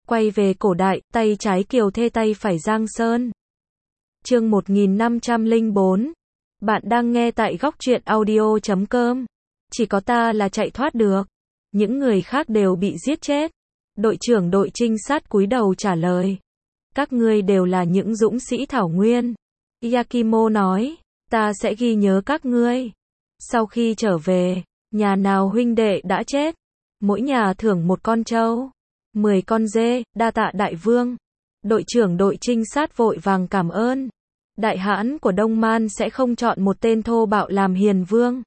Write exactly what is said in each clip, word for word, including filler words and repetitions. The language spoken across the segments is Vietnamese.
Quay về cổ đại, tay trái Kiều Thê tay phải Giang Sơn. Chương một nghìn năm trăm lẻ bốn. Bạn đang nghe tại góc truyện audio chấm com. Chỉ có ta là chạy thoát được. Những người khác đều bị giết chết. Đội trưởng đội trinh sát cúi đầu trả lời. Các ngươi đều là những dũng sĩ thảo nguyên. Yakimo nói, ta sẽ ghi nhớ các ngươi. Sau khi trở về, nhà nào huynh đệ đã chết, mỗi nhà thưởng một con trâu, mười con dê, đa tạ đại vương. Đội trưởng đội trinh sát vội vàng cảm ơn. Đại hãn của Đông Man sẽ không chọn một tên thô bạo làm hiền vương.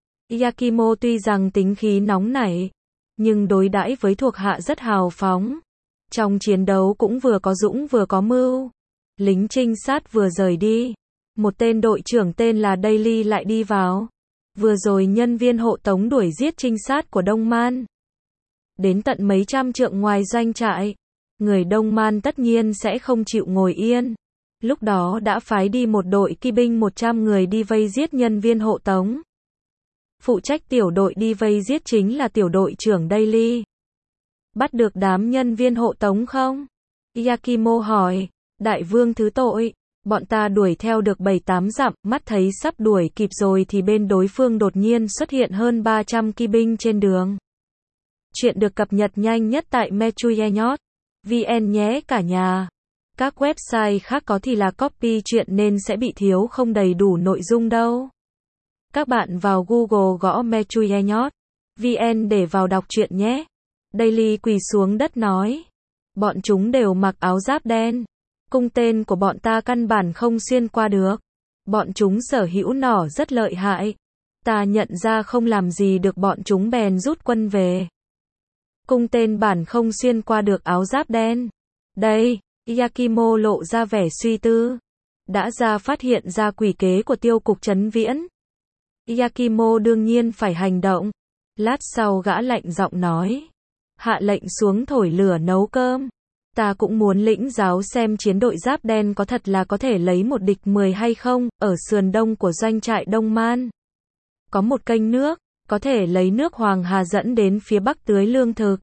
Yakimo tuy rằng tính khí nóng nảy, nhưng đối đãi với thuộc hạ rất hào phóng. Trong chiến đấu cũng vừa có dũng vừa có mưu. Lính trinh sát vừa rời đi, một tên đội trưởng tên là Daily lại đi vào. Vừa rồi nhân viên hộ tống đuổi giết trinh sát của Đông Man. Đến tận mấy trăm trượng ngoài doanh trại. Người Đông Man tất nhiên sẽ không chịu ngồi yên. Lúc đó đã phái đi một đội kỵ binh một trăm người đi vây giết nhân viên hộ tống. Phụ trách tiểu đội đi vây giết chính là tiểu đội trưởng Daily. Bắt được đám nhân viên hộ tống không? Yakimo hỏi. Đại vương thứ tội. Bọn ta đuổi theo được bảy tám dặm, mắt thấy sắp đuổi kịp rồi thì bên đối phương đột nhiên xuất hiện hơn ba trăm kỵ binh trên đường. Chuyện được cập nhật nhanh nhất tại mechuyenyot chấm vn nhé cả nhà. Các website khác có thì là copy chuyện nên sẽ bị thiếu không đầy đủ nội dung đâu. Các bạn vào Google gõ mechuyenyot chấm vn để vào đọc truyện nhé. Daily quỳ xuống đất nói. Bọn chúng đều mặc áo giáp đen. Cung tên của bọn ta căn bản không xuyên qua được. Bọn chúng sở hữu nỏ rất lợi hại. Ta nhận ra không làm gì được bọn chúng bèn rút quân về. Cung tên bản không xuyên qua được áo giáp đen. Đây, Yakimo lộ ra vẻ suy tư. Đã ra phát hiện ra quỷ kế của tiêu cục Trấn Viễn. Yakimo đương nhiên phải hành động. Lát sau gã lạnh giọng nói. Hạ lệnh xuống thổi lửa nấu cơm. Ta cũng muốn lĩnh giáo xem chiến đội giáp đen có thật là có thể lấy một địch mười hay không. Ở sườn đông của doanh trại Đông Man có một kênh nước, có thể lấy nước Hoàng Hà dẫn đến phía bắc tưới lương thực.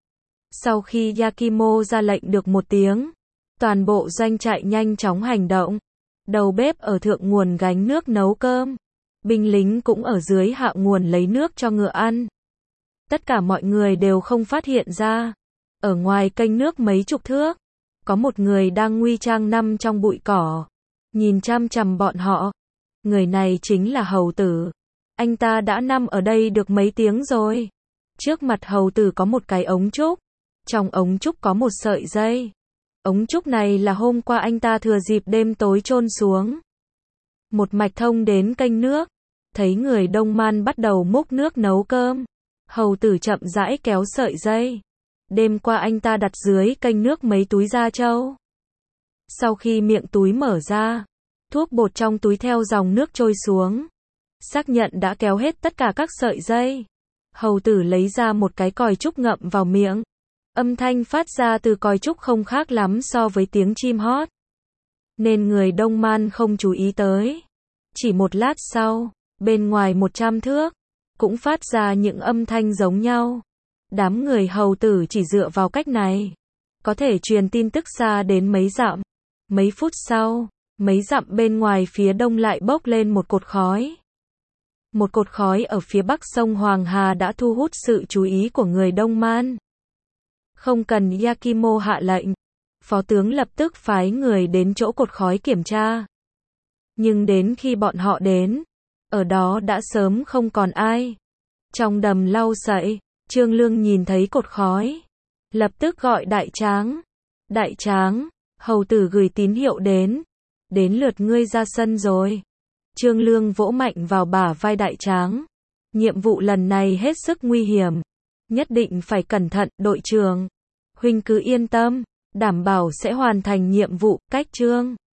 Sau khi Yakimo ra lệnh được một tiếng, toàn bộ doanh trại nhanh chóng hành động. Đầu bếp ở thượng nguồn gánh nước nấu cơm. Binh lính cũng ở dưới hạ nguồn lấy nước cho ngựa ăn. Tất cả mọi người đều không phát hiện ra. Ở ngoài kênh nước mấy chục thước, có một người đang nguy trang nằm trong bụi cỏ, nhìn chăm chằm bọn họ. Người này chính là hầu tử. Anh ta đã nằm ở đây được mấy tiếng rồi. Trước mặt hầu tử có một cái ống trúc. Trong ống trúc có một sợi dây. Ống trúc này là hôm qua anh ta thừa dịp đêm tối chôn xuống. Một mạch thông đến kênh nước. Thấy người Đông Man bắt đầu múc nước nấu cơm. Hầu tử chậm rãi kéo sợi dây. Đêm qua anh ta đặt dưới kênh nước mấy túi da trâu. Sau khi miệng túi mở ra, thuốc bột trong túi theo dòng nước trôi xuống. Xác nhận đã kéo hết tất cả các sợi dây. Hầu tử lấy ra một cái còi trúc ngậm vào miệng. Âm thanh phát ra từ còi trúc không khác lắm so với tiếng chim hót. Nên người Đông Man không chú ý tới. Chỉ một lát sau, bên ngoài một trăm thước, cũng phát ra những âm thanh giống nhau. Đám người hầu tử chỉ dựa vào cách này, có thể truyền tin tức xa đến mấy dặm. Mấy phút sau, mấy dặm bên ngoài phía đông lại bốc lên một cột khói. Một cột khói ở phía bắc sông Hoàng Hà đã thu hút sự chú ý của người Đông Man. Không cần Yakimo hạ lệnh, phó tướng lập tức phái người đến chỗ cột khói kiểm tra. Nhưng đến khi bọn họ đến, ở đó đã sớm không còn ai. Trong đầm lau sậy, Trương Lương nhìn thấy cột khói, lập tức gọi Đại Tráng. Đại Tráng, hầu tử gửi tín hiệu đến. Đến lượt ngươi ra sân rồi. Trương Lương vỗ mạnh vào bả vai Đại Tráng. Nhiệm vụ lần này hết sức nguy hiểm. Nhất định phải cẩn thận, đội trưởng. Huynh cứ yên tâm, đảm bảo sẽ hoàn thành nhiệm vụ. Cách Trương